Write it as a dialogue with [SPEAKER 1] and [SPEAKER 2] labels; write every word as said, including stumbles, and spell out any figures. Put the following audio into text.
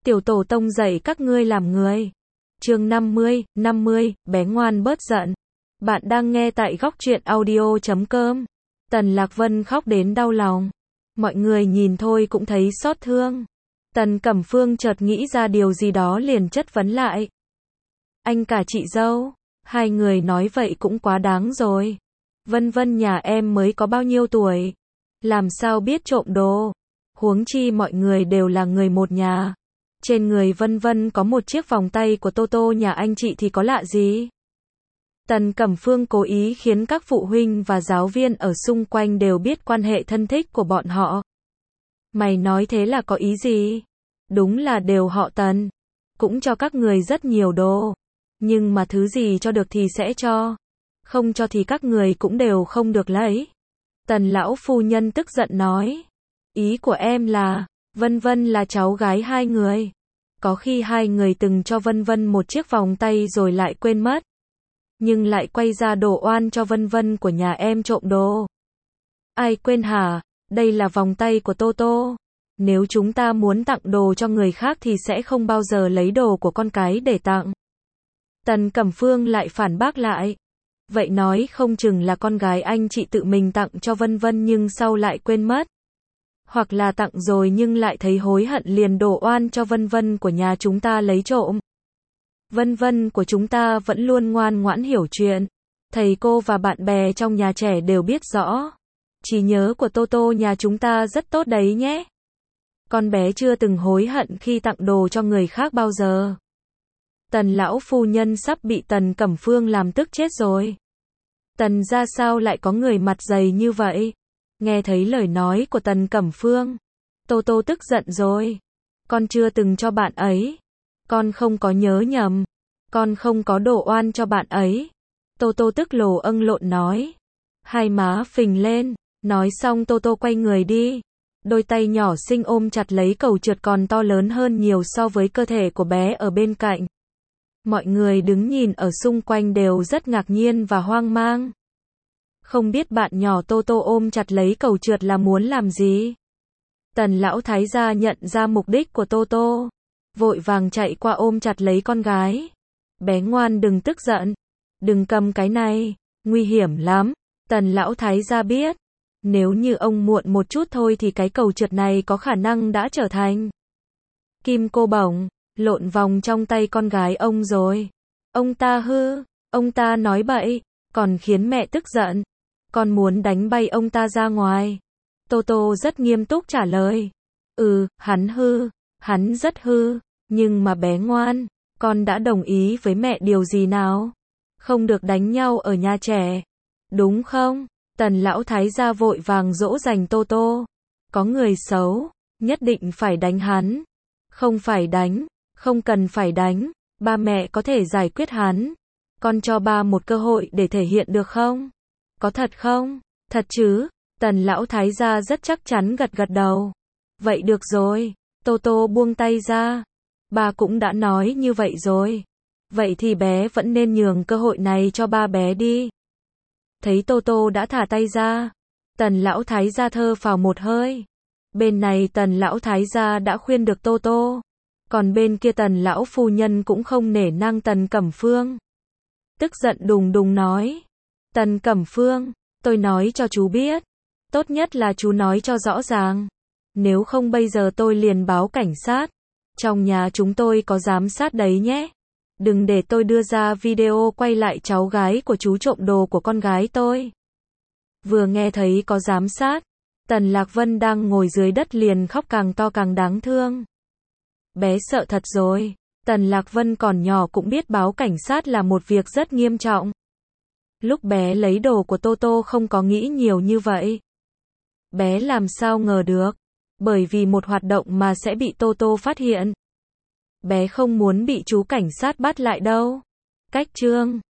[SPEAKER 1] Tiểu tổ tông dạy các ngươi làm người. Chương năm mươi, năm mươi, bé ngoan bớt giận. Bạn đang nghe tại góc truyện audio chấm com. Tần Lạc Vân khóc đến đau lòng. Mọi người nhìn thôi cũng thấy xót thương. Tần Cẩm Phương chợt nghĩ ra điều gì đó liền chất vấn lại. Anh cả chị dâu, hai người nói vậy cũng quá đáng rồi. Vân Vân nhà em mới có bao nhiêu tuổi? Làm sao biết trộm đồ? Huống chi mọi người đều là người một nhà. Trên người Vân Vân có một chiếc vòng tay của Toto nhà anh chị thì có lạ gì? Tần Cẩm Phương cố ý khiến các phụ huynh và giáo viên ở xung quanh đều biết quan hệ thân thích của bọn họ. Mày nói thế là có ý gì? Đúng là đều họ Tần. Cũng cho các người rất nhiều đồ. Nhưng mà thứ gì cho được thì sẽ cho. Không cho thì các người cũng đều không được lấy. Tần lão phu nhân tức giận nói. Ý của em là, Vân Vân là cháu gái hai người. Có khi hai người từng cho Vân Vân một chiếc vòng tay rồi lại quên mất. Nhưng lại quay ra đổ oan cho Vân Vân của nhà em trộm đồ. Ai quên hả? Đây là vòng tay của Toto. Nếu chúng ta muốn tặng đồ cho người khác thì sẽ không bao giờ lấy đồ của con cái để tặng. Tần Cẩm Phương lại phản bác lại. Vậy nói không chừng là con gái anh chị tự mình tặng cho Vân Vân nhưng sau lại quên mất. Hoặc là tặng rồi nhưng lại thấy hối hận liền đổ oan cho Vân Vân của nhà chúng ta lấy trộm. Vân Vân của chúng ta vẫn luôn ngoan ngoãn hiểu chuyện. Thầy cô và bạn bè trong nhà trẻ đều biết rõ. Trí nhớ của Toto nhà chúng ta rất tốt đấy nhé. Con bé chưa từng hối hận khi tặng đồ cho người khác bao giờ. Tần lão phu nhân sắp bị Tần Cẩm Phương làm tức chết rồi. Tần ra sao lại có người mặt dày như vậy? Nghe thấy lời nói của Tần Cẩm Phương, Toto tức giận rồi. Con chưa từng cho bạn ấy. Con không có nhớ nhầm. Con không có đổ oan cho bạn ấy. Toto tức lồ âng lộn nói. Hai má phình lên. Nói xong Toto quay người đi. Đôi tay nhỏ xinh ôm chặt lấy cầu trượt còn to lớn hơn nhiều so với cơ thể của bé ở bên cạnh. Mọi người đứng nhìn ở xung quanh đều rất ngạc nhiên và hoang mang. Không biết bạn nhỏ Toto ôm chặt lấy cầu trượt là muốn làm gì? Tần lão thái gia nhận ra mục đích của Toto. Vội vàng chạy qua ôm chặt lấy con gái. Bé ngoan đừng tức giận. Đừng cầm cái này. Nguy hiểm lắm. Tần lão thái gia biết. Nếu như ông muộn một chút thôi thì cái cầu trượt này có khả năng đã trở thành kim cô bổng. Lộn vòng trong tay con gái ông rồi. Ông ta hư. Ông ta nói bậy. Còn khiến mẹ tức giận. Con muốn đánh bay ông ta ra ngoài. Toto rất nghiêm túc trả lời. Ừ, hắn hư. Hắn rất hư. Nhưng mà bé ngoan. Con đã đồng ý với mẹ điều gì nào? Không được đánh nhau ở nhà trẻ. Đúng không? Tần lão thái gia vội vàng dỗ dành Toto. Có người xấu. Nhất định phải đánh hắn. Không phải đánh. Không cần phải đánh. Ba mẹ có thể giải quyết hắn. Con cho ba một cơ hội để thể hiện được không? Có thật không? Thật chứ? Tần lão thái gia rất chắc chắn gật gật đầu. Vậy được rồi. Toto buông tay ra. Ba cũng đã nói như vậy rồi. Vậy thì bé vẫn nên nhường cơ hội này cho ba bé đi. Thấy Toto đã thả tay ra. Tần lão thái gia thơ phào một hơi. Bên này tần lão thái gia đã khuyên được Toto. Còn bên kia tần lão phu nhân cũng không nể nang Tần Cẩm Phương. Tức giận đùng đùng nói. Tần Cẩm Phương, tôi nói cho chú biết. Tốt nhất là chú nói cho rõ ràng. Nếu không bây giờ tôi liền báo cảnh sát. Trong nhà chúng tôi có giám sát đấy nhé. Đừng để tôi đưa ra video quay lại cháu gái của chú trộm đồ của con gái tôi. Vừa nghe thấy có giám sát, Tần Lạc Vân đang ngồi dưới đất liền khóc càng to càng đáng thương. Bé sợ thật rồi. Tần Lạc Vân còn nhỏ cũng biết báo cảnh sát là một việc rất nghiêm trọng. Lúc bé lấy đồ của Toto không có nghĩ nhiều như vậy. Bé làm sao ngờ được. Bởi vì một hoạt động mà sẽ bị Toto phát hiện. Bé không muốn bị chú cảnh sát bắt lại đâu. Cách chương